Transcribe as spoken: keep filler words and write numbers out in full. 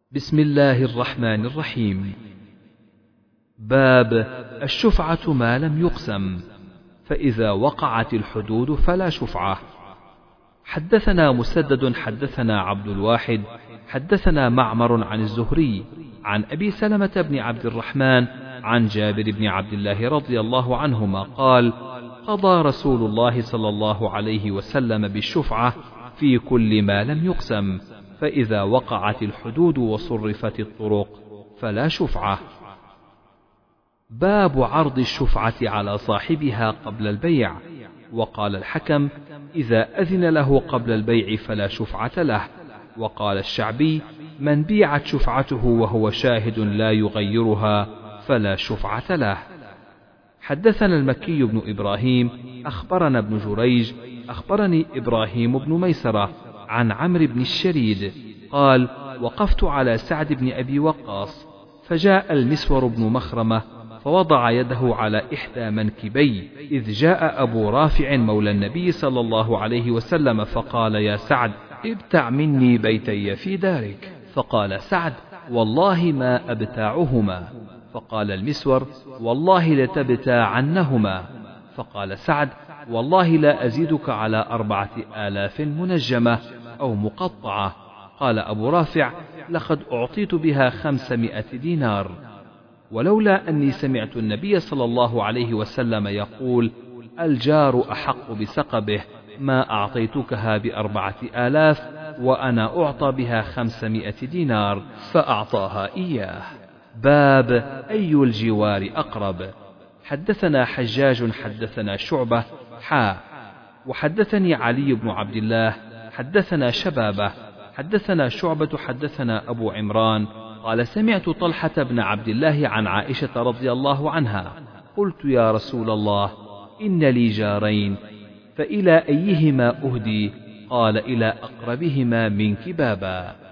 بسم الله الرحمن الرحيم. باب الشفعة ما لم يقسم، فإذا وقعت الحدود فلا شفعة. حدثنا مسدد حدثنا عبد الواحد حدثنا معمر عن الزهري عن أبي سلمة بن عبد الرحمن عن جابر بن عبد الله رضي الله عنهما قال: قضى رسول الله صلى الله عليه وسلم بالشفعة في كل ما لم يقسم، فإذا وقعت الحدود وصرفت الطرق فلا شفعة. باب عرض الشفعة على صاحبها قبل البيع. وقال الحكم: إذا أذن له قبل البيع فلا شفعة له. وقال الشعبي: من بيعت شفعته وهو شاهد لا يغيرها فلا شفعة له. حدثنا المكي بن إبراهيم أخبرنا ابن جريج أخبرني إبراهيم بن ميسرة عن عمرو بن الشريد قال: وقفت على سعد بن أبي وقاص، فجاء المسور بن مخرمة فوضع يده على إحدى منكبي، إذ جاء أبو رافع مولى النبي صلى الله عليه وسلم فقال: يا سعد، ابتع مني بيتي في دارك. فقال سعد: والله ما أبتاعهما. فقال المسور: والله لتبتاعنهما. فقال سعد: والله لا أزيدك على أربعة آلاف منجمة أو مقطعة. قال أبو رافع: لقد أعطيت بها خمسمائة دينار، ولولا أني سمعت النبي صلى الله عليه وسلم يقول: الجار أحق بسقبه، ما أعطيتكها بأربعة آلاف وأنا أعطى بها خمسمائة دينار، فأعطاها إياه. باب أي الجوار أقرب. حدثنا حجاج حدثنا شعبة حا وحدثني علي بن عبد الله حدثنا شبابه حدثنا شعبة حدثنا أبو عمران قال: سمعت طلحة بن عبد الله عن عائشة رضي الله عنها: قلت يا رسول الله، إن لي جارين، فإلى أيهما أهدي؟ قال: إلى أقربهما منك بابا.